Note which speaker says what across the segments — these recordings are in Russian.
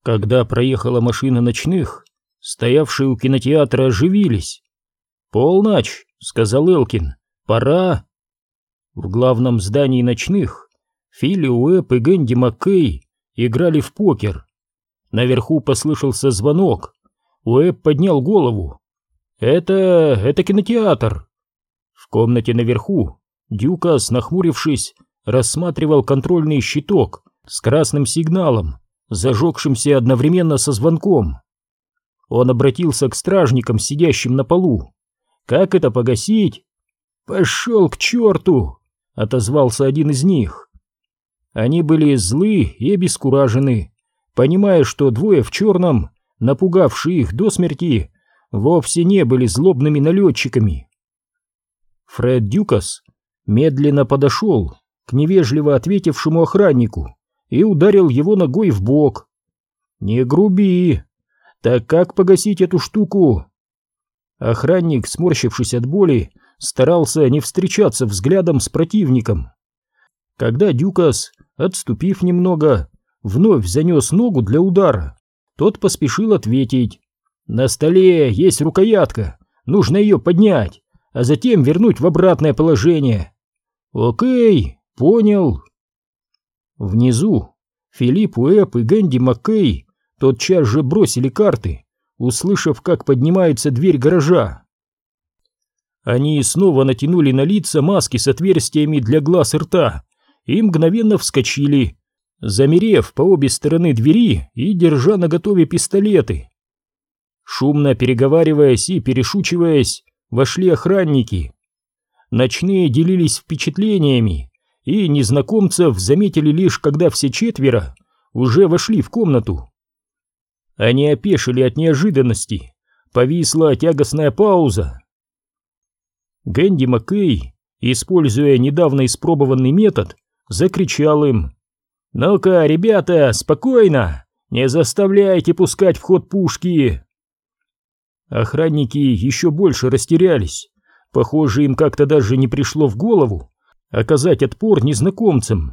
Speaker 1: Когда проехала машина ночных, стоявшие у кинотеатра оживились. «Полночь», — сказал Элкин, — «пора». В главном здании ночных Филли Уэбб и Гэнди Маккей играли в покер. Наверху послышался звонок. Уэбб поднял голову. «Это кинотеатр». В комнате наверху Дюкас, нахмурившись, рассматривал контрольный щиток с красным сигналом, зажегшимся одновременно со звонком. Он обратился к стражникам, сидящим на полу. «Как это погасить?» «Пошел к черту!» — отозвался один из них. Они были злы и обескуражены, понимая, что двое в черном, напугавшие их до смерти, вовсе не были злобными налетчиками. Фред Дюкас медленно подошел к невежливо ответившему охраннику и ударил его ногой в бок. «Не груби! Так как погасить эту штуку?» Охранник, сморщившись от боли, старался не встречаться взглядом с противником. Когда Дюкас, отступив немного, вновь занес ногу для удара, тот поспешил ответить: «На столе есть рукоятка, нужно ее поднять, а затем вернуть в обратное положение». «Окей, понял». Внизу Филипп Уэбб и Гэнди Маккей тотчас же бросили карты, услышав, как поднимается дверь гаража. Они снова натянули на лица маски с отверстиями для глаз и рта и мгновенно вскочили, замерев по обе стороны двери и держа наготове пистолеты. Шумно переговариваясь и перешучиваясь, вошли охранники. Ночные делились впечатлениями, и незнакомцев заметили лишь, когда все четверо уже вошли в комнату. Они опешили от неожиданности, повисла тягостная пауза. Гэнди Маккей, используя недавно испробованный метод, закричал им: «Ну-ка, ребята, спокойно, не заставляйте пускать в ход пушки!» Охранники еще больше растерялись. Похоже, им как-то даже не пришло в голову оказать отпор незнакомцам.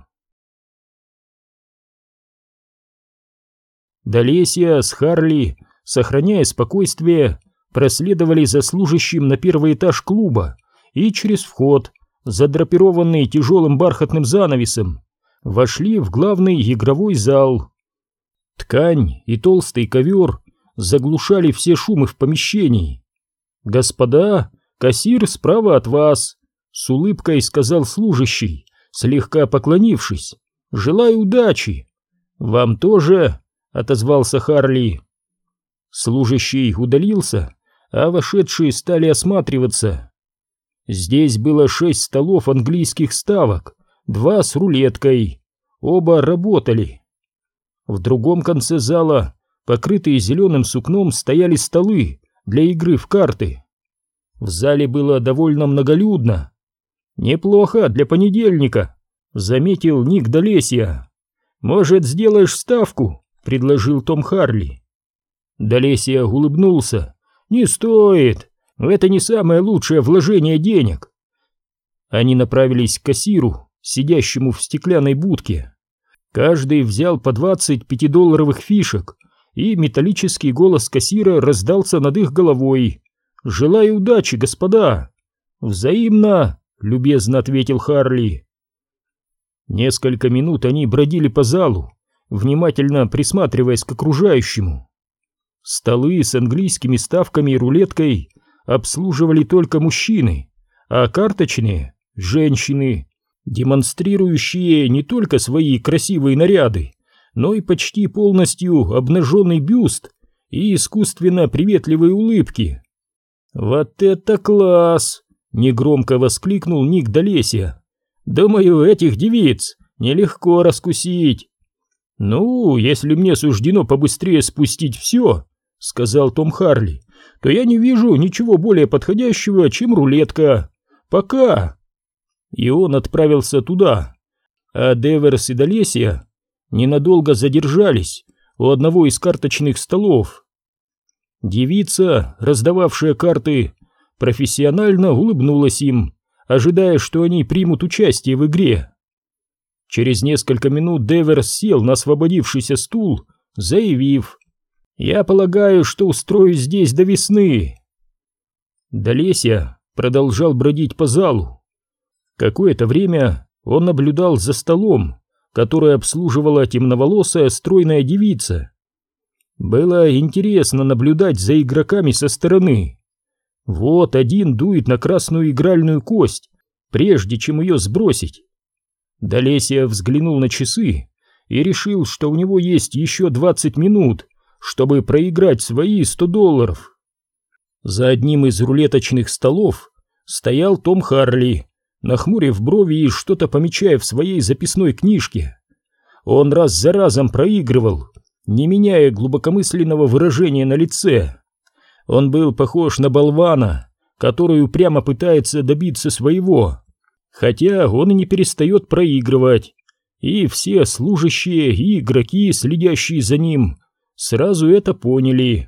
Speaker 1: Долесья с Харли, сохраняя спокойствие, проследовали за служащим на первый этаж клуба и через вход, задрапированный тяжелым бархатным занавесом, вошли в главный игровой зал. Ткань и толстый ковер заглушали все шумы в помещении. «Господа, кассир справа от вас», — с улыбкой сказал служащий, слегка поклонившись. «Желаю удачи». «Вам тоже», — отозвался Харли. Служащий удалился, а вошедшие стали осматриваться. Здесь было 6 столов английских ставок, 2 с рулеткой. Оба работали. В другом конце зала, покрытые зеленым сукном, стояли столы для игры в карты. В зале было довольно многолюдно. «Неплохо для понедельника», — заметил Ник Долесья. «Может, сделаешь ставку?» — предложил Том Харли. Долесья улыбнулся. «Не стоит, это не самое лучшее вложение денег». Они направились к кассиру, сидящему в стеклянной будке. Каждый взял по 20 пятидолларовых фишек, и металлический голос кассира раздался над их головой. «Желаю удачи, господа!» «Взаимно!» — любезно ответил Харли. Несколько минут они бродили по залу, внимательно присматриваясь к окружающему. Столы с английскими ставками и рулеткой обслуживали только мужчины, а карточные — женщины, демонстрирующие не только свои красивые наряды, но и почти полностью обнаженный бюст и искусственно приветливые улыбки. «Вот это класс!» — негромко воскликнул Ник Долесья. «Думаю, этих девиц нелегко раскусить». «Ну, если мне суждено побыстрее спустить все», — сказал Том Харли, — «то я не вижу ничего более подходящего, чем рулетка. Пока». И он отправился туда, а Деверс и Долесья ненадолго задержались у одного из карточных столов. Девица, раздававшая карты, профессионально улыбнулась им, ожидая, что они примут участие в игре. Через несколько минут Деверс сел на освободившийся стул заявив: «Я полагаю, что устрою здесь до весны». Долеся продолжал бродить по залу. Какое-то время он наблюдал за столом, который обслуживала темноволосая стройная девица. Было интересно наблюдать за игроками со стороны. Вот один дует на красную игральную кость, прежде чем ее сбросить. Долесия взглянул на часы и решил, что у него есть еще 20 минут, чтобы проиграть свои $100. За одним из рулеточных столов стоял Том Харли, нахмурив брови и что-то помечая в своей записной книжке. Он раз за разом проигрывал, не меняя глубокомысленного выражения на лице. Он был похож на болвана, который упрямо пытается добиться своего, хотя он и не перестает проигрывать, и все служащие и игроки, следящие за ним, сразу это поняли.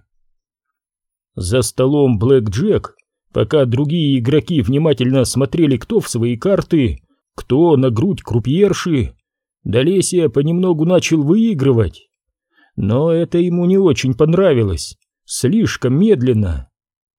Speaker 1: За столом Блэк Джек, пока другие игроки внимательно смотрели, кто в свои карты, кто на грудь крупьерши, Долесия понемногу начал выигрывать. Но это ему не очень понравилось, слишком медленно.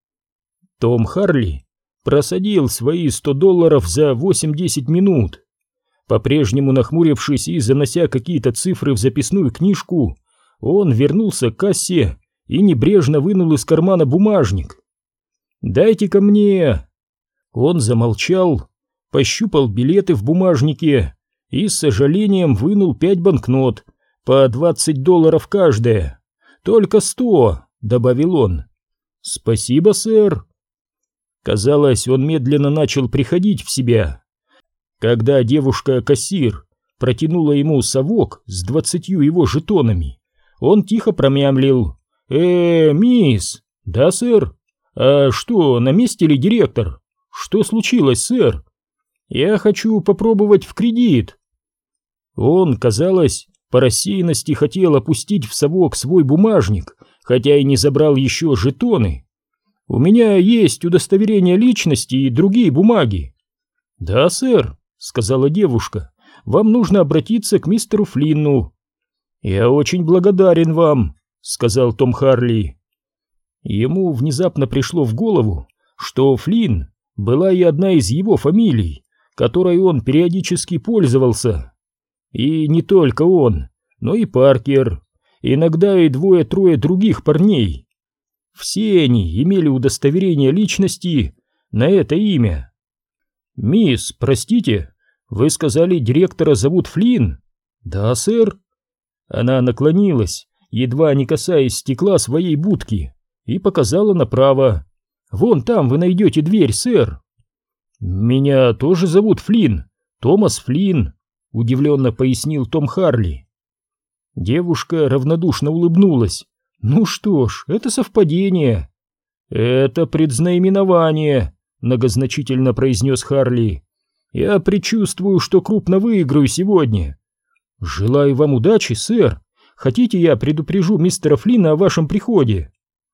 Speaker 1: Том Харли просадил свои $100 за 8-10 минут. По-прежнему нахмурившись и занося какие-то цифры в записную книжку, он вернулся к кассе и небрежно вынул из кармана бумажник. «Дайте-ка мне!» Он замолчал, пощупал билеты в бумажнике и с сожалением вынул 5 банкнот по $20 каждая. «Только 100», — добавил он. «Спасибо, сэр». Казалось, он медленно начал приходить в себя. Когда девушка-кассир протянула ему совок с 20 его жетонами, он тихо промямлил: мисс!» «Да, сэр?» «А что, на месте ли директор?» «Что случилось, сэр?» «Я хочу попробовать в кредит». Он, казалось, по рассеянности хотел опустить в совок свой бумажник, хотя и не забрал еще жетоны. «У меня есть удостоверение личности и другие бумаги». «Да, сэр», — сказала девушка, — «вам нужно обратиться к мистеру Флинну». «Я очень благодарен вам», — сказал Том Харли. Ему внезапно пришло в голову, что Флинн была и одна из его фамилий, которой он периодически пользовался. И не только он, но и Паркер, иногда и 2-3 других парней. Все они имели удостоверение личности на это имя. «Мисс, простите, вы сказали, директора зовут Флинн?» «Да, сэр». Она наклонилась, едва не касаясь стекла своей будки, и показала направо. «Вон там вы найдете дверь, сэр». «Меня тоже зовут Флинн, Томас Флинн», — удивленно пояснил Том Харли. Девушка равнодушно улыбнулась. «Ну что ж, это совпадение». «Это предзнаменование», — многозначительно произнес Харли. «Я предчувствую, что крупно выиграю сегодня». «Желаю вам удачи, сэр. Хотите, я предупрежу мистера Флинна о вашем приходе?»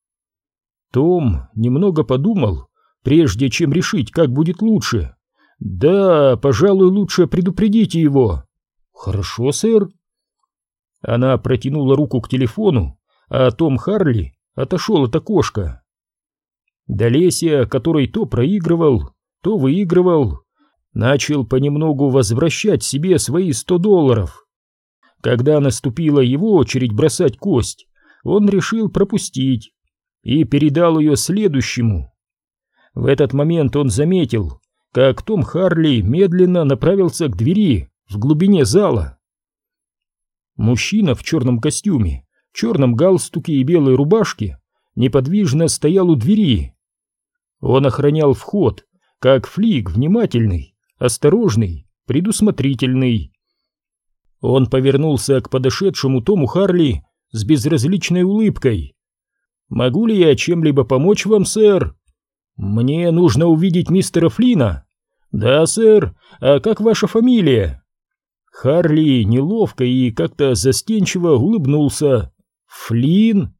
Speaker 1: Том немного подумал, прежде чем решить, как будет лучше. «Да, пожалуй, лучше предупредите его». «Хорошо, сэр». Она протянула руку к телефону, а Том Харли отошел от окошка. Долесия, который то проигрывал, то выигрывал, начал понемногу возвращать себе свои $100. Когда наступила его очередь бросать кость, он решил пропустить и передал ее следующему. В этот момент он заметил, как Том Харли медленно направился к двери в глубине зала. Мужчина в черном костюме, черном галстуке и белой рубашке неподвижно стоял у двери. Он охранял вход, как флик, внимательный, осторожный, предусмотрительный. Он повернулся к подошедшему Тому Харли с безразличной улыбкой. «Могу ли я чем-либо помочь вам, сэр?» «Мне нужно увидеть мистера Флина». «Да, сэр. А как ваша фамилия?» Харли неловко и как-то застенчиво улыбнулся. «Флин?»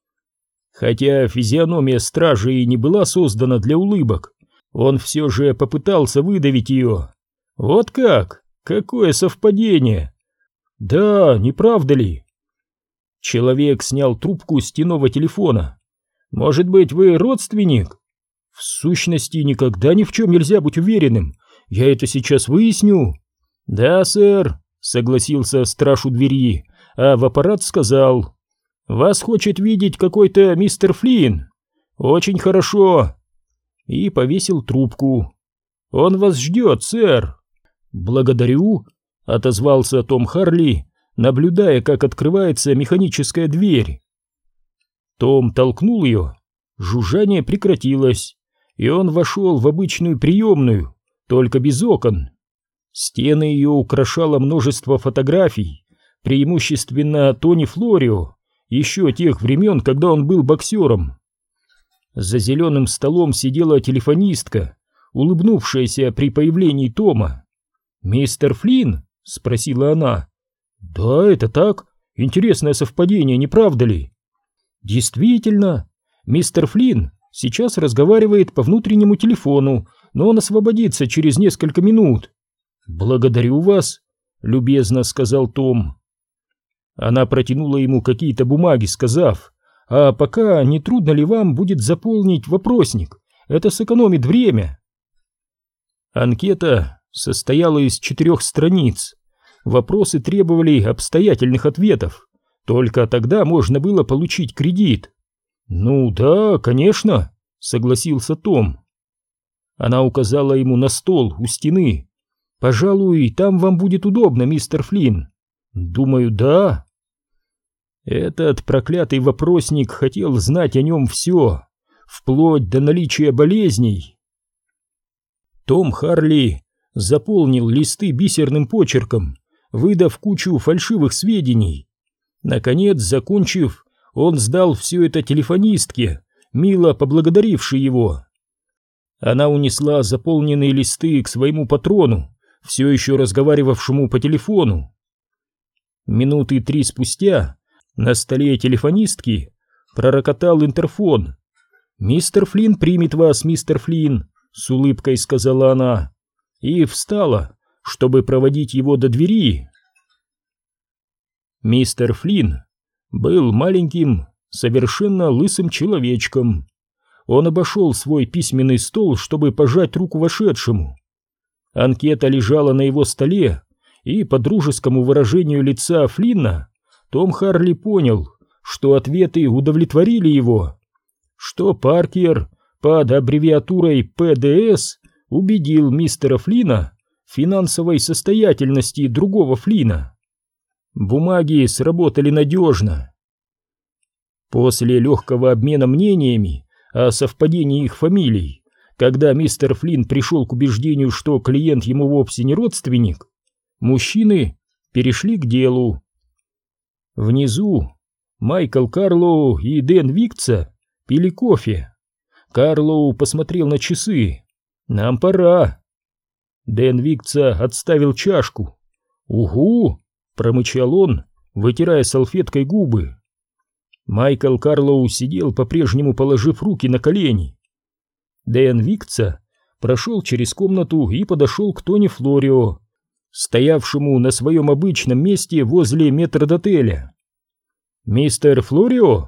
Speaker 1: Хотя физиономия стражи и не была создана для улыбок, он все же попытался выдавить ее. «Вот как? Какое совпадение!» «Да, не правда ли?» Человек снял трубку стенного телефона. «Может быть, вы родственник?» «В сущности, никогда ни в чем нельзя быть уверенным. Я это сейчас выясню». «Да, сэр», — согласился страж у двери, а в аппарат сказал: «Вас хочет видеть какой-то мистер Флинн». «Очень хорошо». И повесил трубку. «Он вас ждет, сэр». «Благодарю», — отозвался Том Харли, наблюдая, как открывается механическая дверь. Том толкнул ее, жужжание прекратилось, и он вошел в обычную приемную, только без окон. Стены ее украшало множество фотографий, преимущественно Тони Флорио, еще тех времен, когда он был боксером. За зеленым столом сидела телефонистка, улыбнувшаяся при появлении Тома. «Мистер Флинн?» — спросила она. «Да, это так. Интересное совпадение, не правда ли?» «Действительно. Мистер Флинн сейчас разговаривает по внутреннему телефону, но он освободится через несколько минут». «Благодарю вас», — любезно сказал Том. Она протянула ему какие-то бумаги, сказав: «А пока не трудно ли вам будет заполнить вопросник? Это сэкономит время». Анкета состояла из 4 страниц. Вопросы требовали обстоятельных ответов. Только тогда можно было получить кредит. «Ну да, конечно», — согласился Том. Она указала ему на стол у стены. «Пожалуй, там вам будет удобно, мистер Флинн». «Думаю, да». Этот проклятый вопросник хотел знать о нем все, вплоть до наличия болезней. Том Харли заполнил листы бисерным почерком, выдав кучу фальшивых сведений. Наконец, закончив, он сдал все это телефонистке, мило поблагодарившей его. Она унесла заполненные листы к своему патрону, все еще разговаривавшему по телефону. Минуты 3 спустя на столе телефонистки пророкотал интерфон. «Мистер Флинн примет вас, мистер Флинн», — с улыбкой сказала она, и встала, чтобы проводить его до двери. Мистер Флинн был маленьким, совершенно лысым человечком. Он обошел свой письменный стол, чтобы пожать руку вошедшему. Анкета лежала на его столе, и по дружескому выражению лица Флинна Том Харли понял, что ответы удовлетворили его, что Паркер под аббревиатурой ПДС убедил мистера Флинна в финансовой состоятельности другого Флинна. Бумаги сработали надежно. После легкого обмена мнениями о совпадении их фамилий, когда мистер Флинн пришел к убеждению, что клиент ему вовсе не родственник, мужчины перешли к делу. Внизу Майкл Карлоу и Дэн Викца пили кофе. Карлоу посмотрел на часы. «Нам пора». Дэн Викца отставил чашку. «Угу!» — промычал он, вытирая салфеткой губы. Майкл Карлоу сидел, по-прежнему положив руки на колени. Дэн Викца прошел через комнату и подошел к Тони Флорио, стоявшему на своем обычном месте возле метрдотеля. «Мистер Флорио?»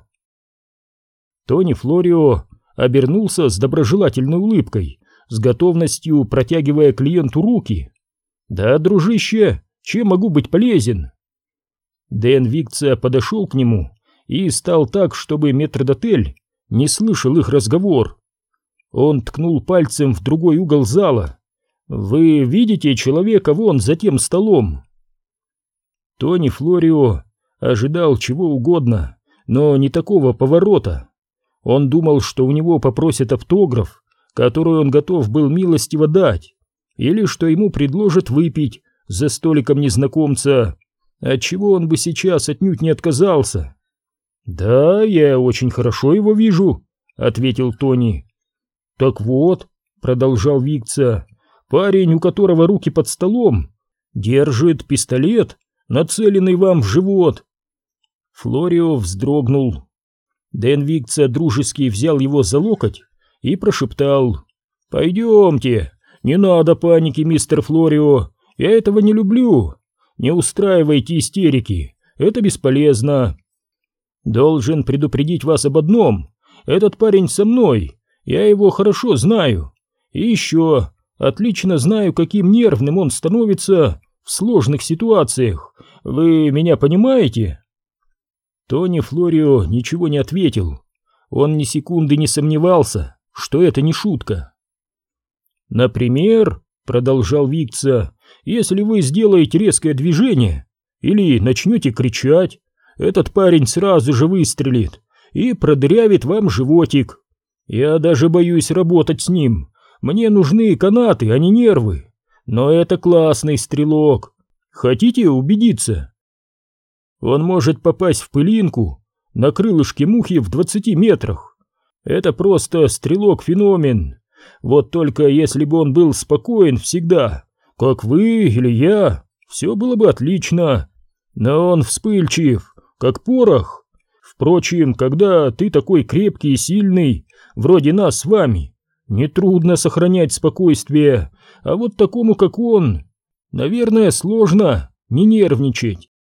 Speaker 1: Тони Флорио обернулся с доброжелательной улыбкой, с готовностью протягивая клиенту руки. «Да, дружище, чем могу быть полезен?» Дэн Викца подошел к нему и стал так, чтобы метрдотель не слышал их разговор. Он ткнул пальцем в другой угол зала. «Вы видите человека вон за тем столом?» Тони Флорио ожидал чего угодно, но не такого поворота. Он думал, что у него попросят автограф, который он готов был милостиво дать, или что ему предложат выпить за столиком незнакомца, отчего он бы сейчас отнюдь не отказался. «Да, я очень хорошо его вижу», — ответил Тони. «Так вот», — продолжал Викца, — «парень, у которого руки под столом, держит пистолет, нацеленный вам в живот». Флорио вздрогнул. Дэн Викца дружески взял его за локоть и прошептал: «Пойдемте, не надо паники, мистер Флорио, я этого не люблю. Не устраивайте истерики, это бесполезно». Должен предупредить вас об одном. Этот парень со мной, я его хорошо знаю. И еще отлично знаю, каким нервным он становится в сложных ситуациях. Вы меня понимаете?» Тони Флорио ничего не ответил. Он ни секунды не сомневался, что это не шутка. «Например, — продолжал Викца, — если вы сделаете резкое движение или начнете кричать, этот парень сразу же выстрелит и продырявит вам животик. Я даже боюсь работать с ним. Мне нужны канаты, а не нервы. Но это классный стрелок. Хотите убедиться? Он может попасть в пылинку на крылышке мухи в 20 метрах. Это просто стрелок-феномен. Вот только если бы он был спокоен всегда, как вы или я, все было бы отлично. Но он вспыльчив, как порох. Впрочем, когда ты такой крепкий и сильный, вроде нас с вами, нетрудно сохранять спокойствие, а вот такому, как он, наверное, сложно не нервничать.